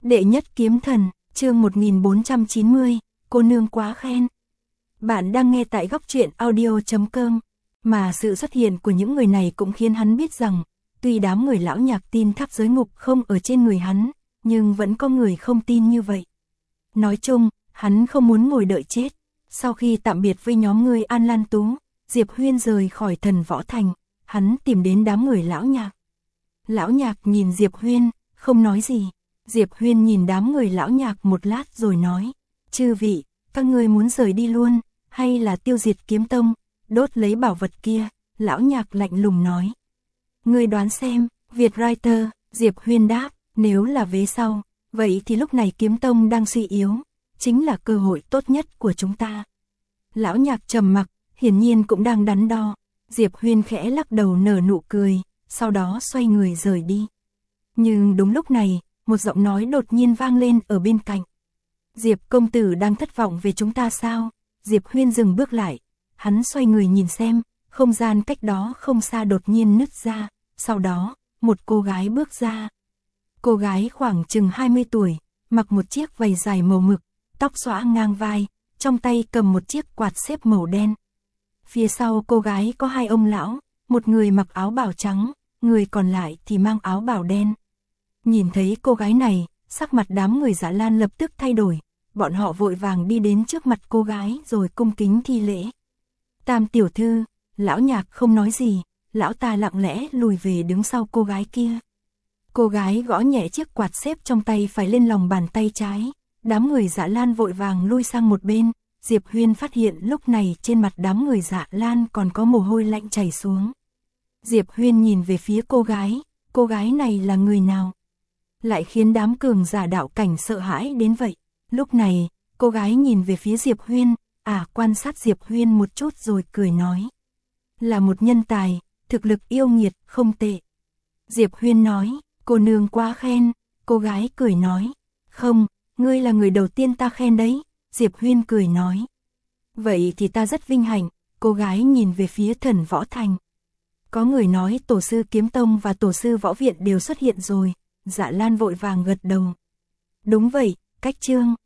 Đệ nhất kiếm thần, chương 1490, cô nương quá khen. Bạn đang nghe tại góc truyện audio.com, mà sự xuất hiện của những người này cũng khiến hắn biết rằng, tuy đám người lão nhạc tin tháp giới ngục không ở trên người hắn, nhưng vẫn có người không tin như vậy. Nói chung, hắn không muốn ngồi đợi chết. Sau khi tạm biệt với nhóm người An Lan Tú, Diệp Huyên rời khỏi Thần Võ Thành, hắn tìm đến đám người lão nhạc. Lão nhạc nhìn Diệp Huyên, không nói gì. Diệp Huyên nhìn đám người lão nhạc một lát rồi nói, chư vị, các ngươi muốn rời đi luôn, hay là tiêu diệt kiếm tông, đốt lấy bảo vật kia, lão nhạc lạnh lùng nói. Ngươi đoán xem, Việt Writer, Diệp Huyên đáp, nếu là vế sau, vậy thì lúc này kiếm tông đang suy yếu, chính là cơ hội tốt nhất của chúng ta. Lão nhạc trầm mặc, hiển nhiên cũng đang đắn đo. Diệp Huyên khẽ lắc đầu nở nụ cười, sau đó xoay người rời đi. Nhưng đúng lúc này, một giọng nói đột nhiên vang lên ở bên cạnh. Diệp công tử đang thất vọng về chúng ta sao? Diệp Huyên dừng bước lại, hắn xoay người nhìn xem, không gian cách đó không xa đột nhiên nứt ra, sau đó, một cô gái bước ra. Cô gái khoảng chừng 20 tuổi, mặc một chiếc váy dài màu mực, tóc xõa ngang vai, trong tay cầm một chiếc quạt xếp màu đen. Phía sau cô gái có hai ông lão, một người mặc áo bào trắng, người còn lại thì mang áo bào đen. Nhìn thấy cô gái này, sắc mặt đám người Dạ Lan lập tức thay đổi, bọn họ vội vàng đi đến trước mặt cô gái rồi cung kính thi lễ. Tam tiểu thư, lão nhạc không nói gì, lão ta lặng lẽ lùi về đứng sau cô gái kia. Cô gái gõ nhẹ chiếc quạt xếp trong tay phải lên lòng bàn tay trái, đám người Dạ Lan vội vàng lui sang một bên. Diệp Huyên phát hiện lúc này trên mặt đám người Dạ Lan còn có mồ hôi lạnh chảy xuống. Diệp Huyên nhìn về phía cô gái này là người nào? Lại khiến đám cường giả đạo cảnh sợ hãi đến vậy. Lúc này, cô gái nhìn về phía Diệp Huyên, quan sát Diệp Huyên một chút rồi cười nói. Là một nhân tài, thực lực yêu nghiệt, không tệ. Diệp Huyên nói, cô nương quá khen, cô gái cười nói. Không, ngươi là người đầu tiên ta khen đấy, Diệp Huyên cười nói. Vậy thì ta rất vinh hạnh, cô gái nhìn về phía Thần Võ Thành. Có người nói tổ sư kiếm tông và tổ sư võ viện đều xuất hiện rồi. Dạ Lan vội vàng gật đầu. Đúng vậy, cách chương.